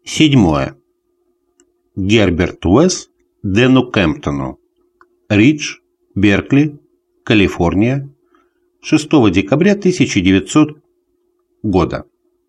Седьмое. Герберт Уэс Дэну Кемптону. Ридж, Беркли, Калифорния. 6 декабря 1900 года.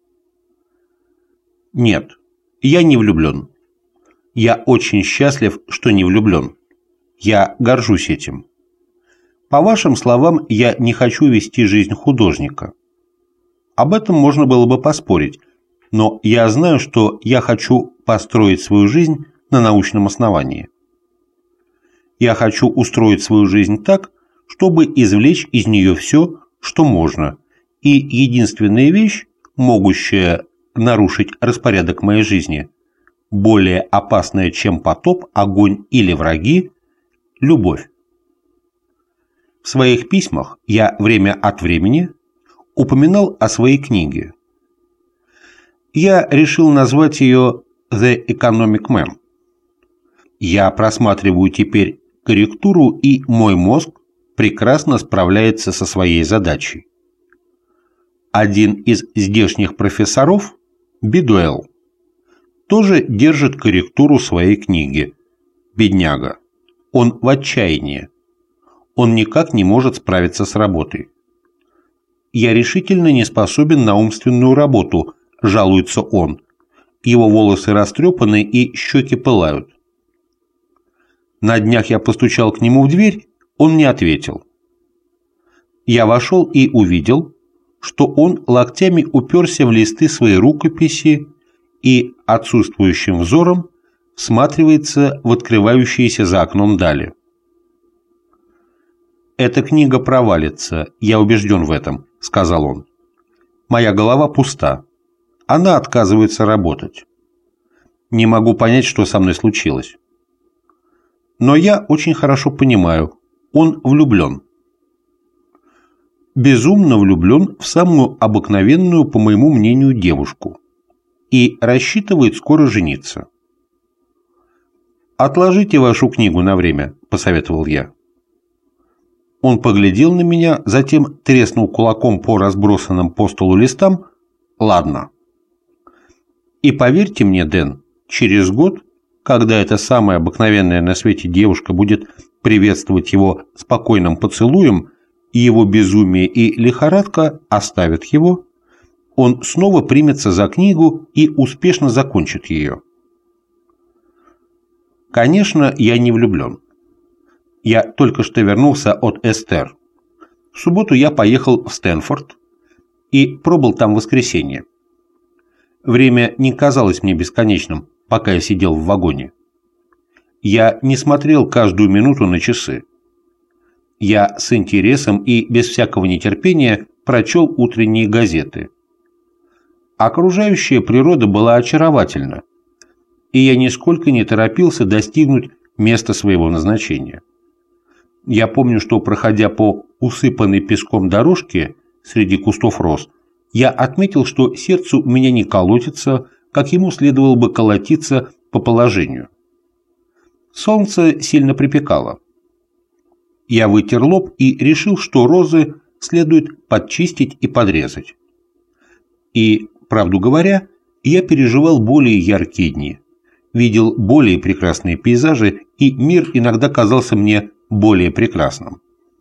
Нет, я не влюблен. Я очень счастлив, что не влюблен. Я горжусь этим. По вашим словам, я не хочу вести жизнь художника. Об этом можно было бы поспорить, но я знаю, что я хочу построить свою жизнь на научном основании. Я хочу устроить свою жизнь так, чтобы извлечь из нее все, что можно, и единственная вещь, могущая нарушить распорядок моей жизни, более опасная, чем потоп, огонь или враги, любовь. В своих письмах я время от времени упоминал о своей книге. Я решил назвать ее «The Economic Man». Я просматриваю теперь корректуру, и мой мозг прекрасно справляется со своей задачей. Один из здешних профессоров, Бидуэлл, тоже держит корректуру своей книги. Бедняга. Он в отчаянии. Он никак не может справиться с работой. «Я решительно не способен на умственную работу», – жалуется он. Его волосы растрепаны и щеки пылают. На днях я постучал к нему в дверь, он не ответил. Я вошел и увидел, что он локтями уперся в листы своей рукописи и отсутствующим взором всматривается в открывающиеся за окном дали. «Эта книга провалится, я убежден в этом», — сказал он. «Моя голова пуста. Она отказывается работать. Не могу понять, что со мной случилось. Но я очень хорошо понимаю, он влюблен. Безумно влюблен в самую обыкновенную, по моему мнению, девушку. И рассчитывает скоро жениться. «Отложите вашу книгу на время», — посоветовал я. Он поглядел на меня, затем треснул кулаком по разбросанным по столу листам. «Ладно. И поверьте мне, Дэн, через год, когда эта самая обыкновенная на свете девушка будет приветствовать его спокойным поцелуем, его безумие и лихорадка оставят его, он снова примется за книгу и успешно закончит ее». Конечно, я не влюблен. Я только что вернулся от Эстер. В субботу я поехал в Стэнфорд и пробыл там в воскресенье. Время не казалось мне бесконечным, пока я сидел в вагоне. Я не смотрел каждую минуту на часы. Я с интересом и без всякого нетерпения прочел утренние газеты. Окружающая природа была очаровательна, и я нисколько не торопился достигнуть места своего назначения. Я помню, что, проходя по усыпанной песком дорожке среди кустов роз, я отметил, что сердце у меня не колотится, как ему следовало бы колотиться по положению. Солнце сильно припекало. Я вытер лоб и решил, что розы следует подчистить и подрезать. И, правду говоря, я переживал более яркие дни, видел более прекрасные пейзажи, и мир иногда казался мне более прекрасным.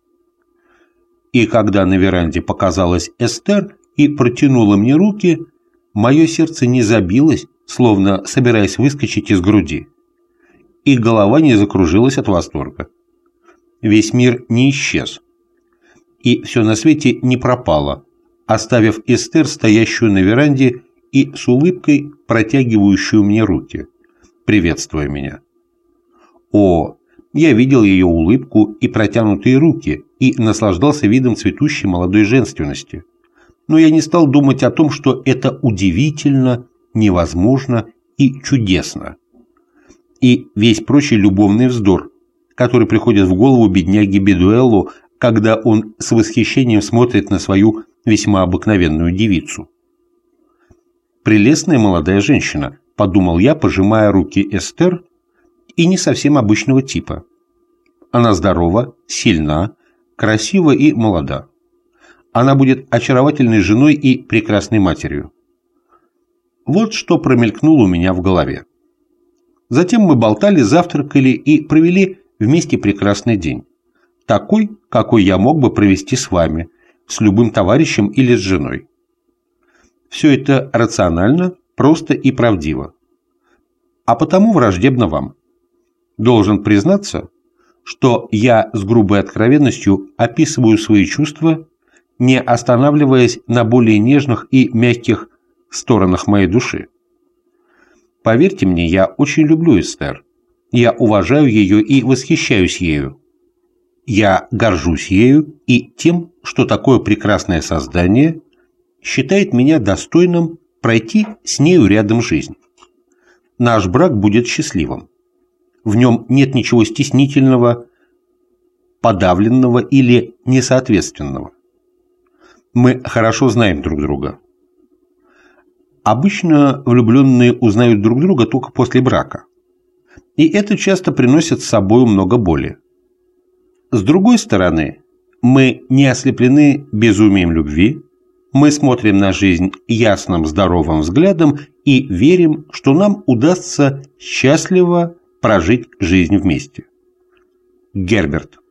И когда на веранде показалась Эстер и протянула мне руки, мое сердце не забилось, словно собираясь выскочить из груди, и голова не закружилась от восторга. Весь мир не исчез, и все на свете не пропало, оставив Эстер, стоящую на веранде и с улыбкой протягивающую мне руки, приветствуя меня. О, я видел ее улыбку и протянутые руки и наслаждался видом цветущей молодой женственности. Но я не стал думать о том, что это удивительно, невозможно и чудесно. И весь прочий любовный вздор, который приходит в голову бедняге Бидуэллу, когда он с восхищением смотрит на свою весьма обыкновенную девицу. «Прелестная молодая женщина», – подумал я, пожимая руки Эстер, и не совсем обычного типа. Она здорова, сильна, красива и молода. Она будет очаровательной женой и прекрасной матерью. Вот что промелькнуло у меня в голове. Затем мы болтали, завтракали и провели вместе прекрасный день. Такой, какой я мог бы провести с вами, с любым товарищем или с женой. Все это рационально, просто и правдиво. А потому враждебно вам. Должен признаться, что я с грубой откровенностью описываю свои чувства, не останавливаясь на более нежных и мягких сторонах моей души. Поверьте мне, я очень люблю Эстер. Я уважаю ее и восхищаюсь ею. Я горжусь ею и тем, что такое прекрасное создание считает меня достойным пройти с нею рядом жизнь. Наш брак будет счастливым. В нем нет ничего стеснительного, подавленного или несоответственного. Мы хорошо знаем друг друга. Обычно влюбленные узнают друг друга только после брака. И это часто приносит с собой много боли. С другой стороны, мы не ослеплены безумием любви, мы смотрим на жизнь ясным, здоровым взглядом и верим, что нам удастся счастливо прожить жизнь вместе. Герберт.